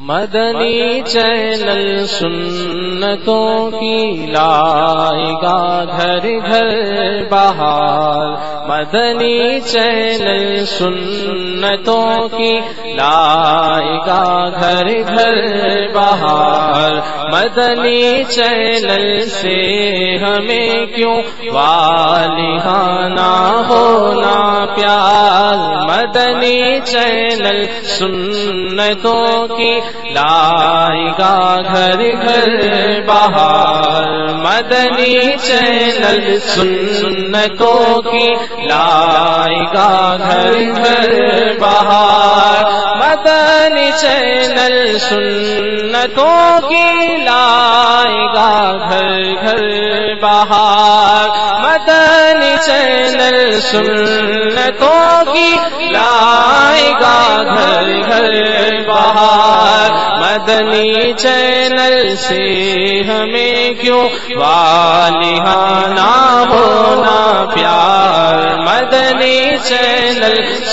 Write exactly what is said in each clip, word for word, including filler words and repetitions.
مدنی channel سنتوں کی لائے گا گھر گھر بہار، مدنی چینل سنتوں کی لائے گا گھر گھر بہار، مدنی چینل سے ہمیں کیوں والہانہ ہونا پیار، مدنی چینل سنتوں کی لائے گا گھر گھر بہار، مدنی چینل سنتوں کی لائے گا گھر گھر بہار، مدنی چینل سنتوں کی لائے گا گھر گھر بہار، مدنی چینل سنتوں کی لائے گا گھر گھر بہار، مدنی چینل سے ہمیں کیوں والہانہ ہونا پیار، مدنی چینل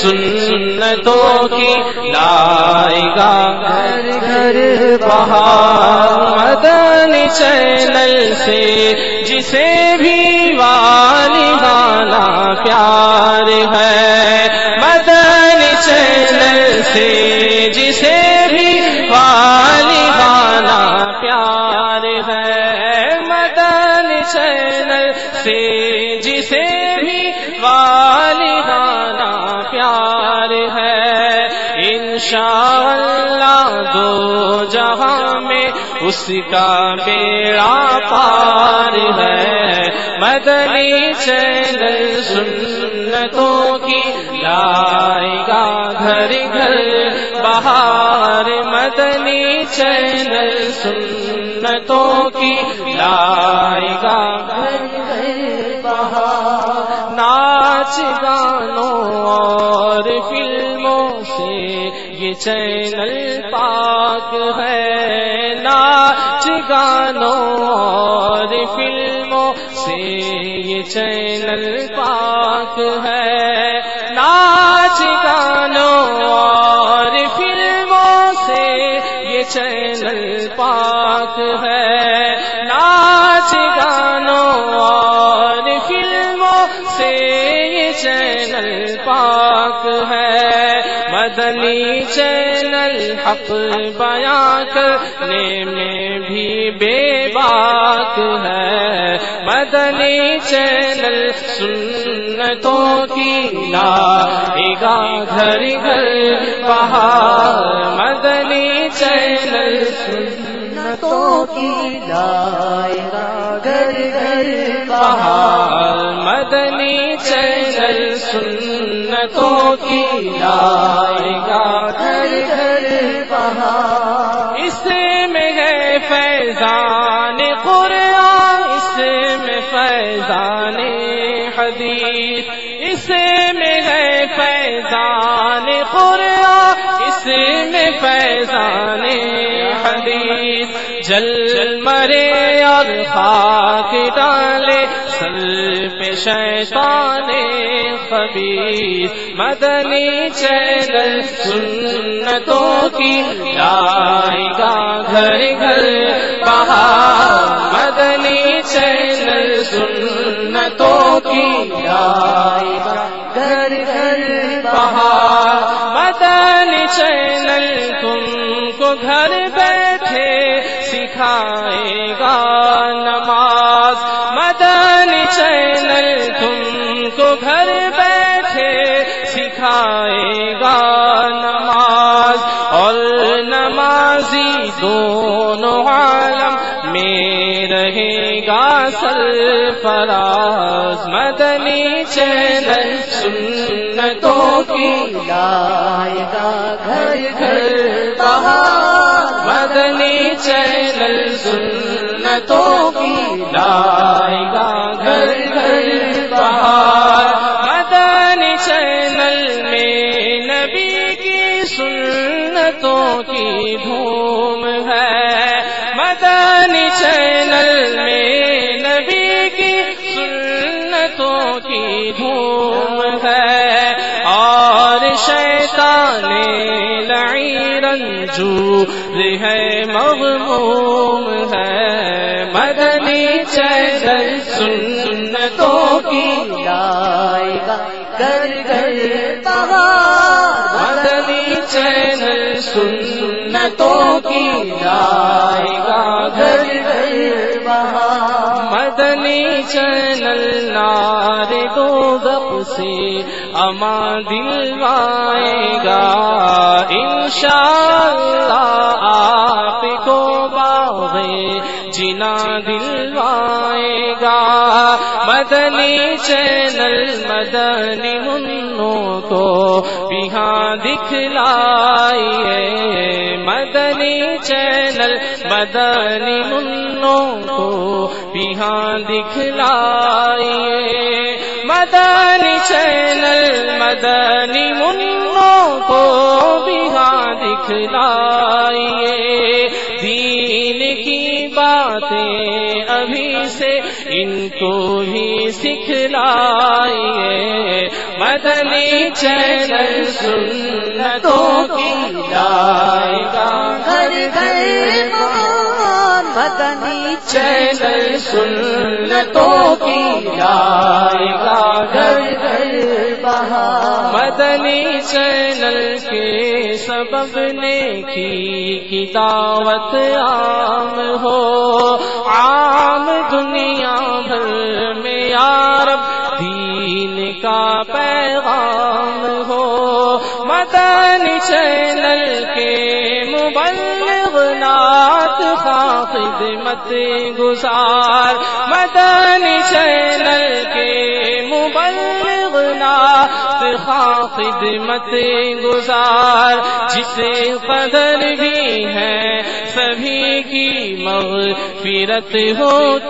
سنتوں کی لائے گا گھر گھر بہار، مدنی چینل سے جسے بھی والہانہ پیار ہے، مدنی چینل سے جسے بھی والہانہ پیار ہے، مدنی چینل سے جسے بھی والہانہ پیار ہے، انشاءاللہ دو جہاں میں اس کا بیڑا پار ہے، مدنی چینل سنتوں کی لائے گا گھر گھر بہار، مدنی چینل سنتوں کی لائے گا گھر گھر بہار، ناچ گانوں اور فلموں سے یہ چینل پاک ہے، ناچ گانوں اور فلموں سے یہ چینل پاک ہے، ناچ گانوں اور فلموں سے یہ چینل پاک ہے، ناچ گانوں اور فلموں سے یہ چینل پاک ہے، مدنی چینل حق بیان کرنے میں بھی بے باک ہے، مدنی چینل سنتوں کی لائے گا گھر گھر بہار، مدنی چینل سنتوں کی لائے گا گھر گھر بہار، مدنی چینل سنتوں کی لائے گا گھر گھر بہار، اس میں ہے فیضان قرآن، اس میں فیضان حدیث، اس میں ہے فیضان قرآن، اس میں فیضان حدیث، جل مرے اور خاک ڈالے سر پہ شیطان خبیث، مدنی چینل سنتوں کی لائے گا گھر گھر بہار، مدنی چینل سنتوں کی لائے گا گھر گھر بہار، مدنی چینل تم کو گھر بیٹھے سکھائے گا نماز، مدنی چینل تم کو گھر بیٹھے سکھائے گا نماز، اور نمازی دونوں عالم میں رہے گا سرفراز، مدنی چینل سنتوں کی لائے گا گھر گھر بہار، مدنی چینل سنتوں کی لائے گا گھر گھر بہار، مدنی چینل میں نبی کی سنتوں کی دھوم ہے، مدنی چینل میں نبی کی سنتوں کی دھوم ہے، اور شیطان لعین رنجور ہے مغموم ہے، مدنی چینل سنتوں کی لائے گا گھر گھر بہار، مدنی چینل سنتوں کی لائے گا گھر گھر بہار، مدنی چینل نعرے دوزخ سے امان دلوائے گا، انشاءاللہ آپ کو باغے جنا دلوائے گا، مدنی چینل مدنی منوں کو یہاں دکھلائیے، مدنی چینل مدنی منوں کو یہاں دکھلائیے، مدنی چینل مدنی منوں کو یہاں دکھلائیے، دین کی باتیں ابھی سے ان کو ہی سکھلائیے، مدنی چینل سنتوں کی لائے گا گھر گھر بہار، مدنی چینل سنتوں کی لائے گا گھر گھر بہار، مدنی چینل کے سبب نیکی کی دعوت عام ہو، عام دنیا بھر میں یا رب دین کا پیغام ہو، مدنی چینل کے مبلغ نعت خواہ خدمت گزار، مدنی چینل کے مبلغ نعت خواہ خدمت گزار، جسے قدر بھی ہے سبھی کی مغفرت ہو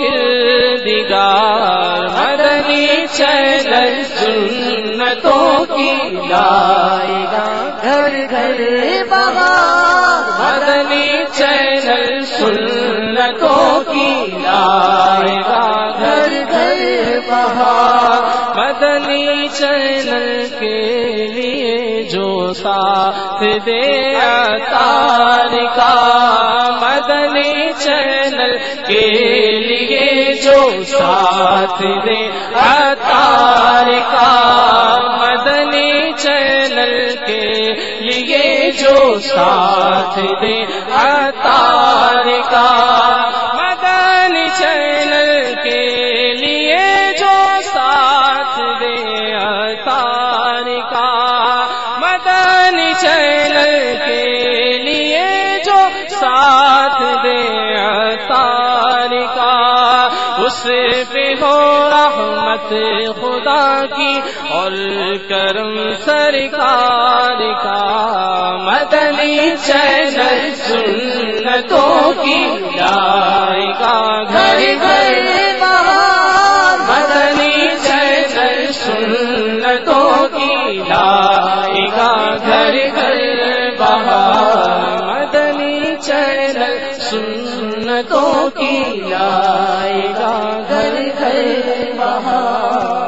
کردگار، مدنی چینل سنتوں کی لائے گا گھر گھر بہار، مدنی چینل سنتوں کی لائے گا گھر گھر بہار، مدنی چینل کے لیے جو ساتھ دے عطار کا، مدنی چینل کے لیے جو ساتھ دے عطار کا، مدنی چینل کے لیے جو ساتھ دے عطار کا، مدنی چینل کے لیے جو ساتھ دے عطار کا، مدنی چینل کے لیے جو ساتھ دے عطار کا، اس پہ ہو رحمت خدا کی اور کرم سرکار کا، مدنی چینل سنتوں کی لائے گا گھر گھر بہار، مدنی چینل سنتوں کی لائے گا گھر گھر بہار، مدنی چینل سنتوں کی لائے گا گھر گھر بہار۔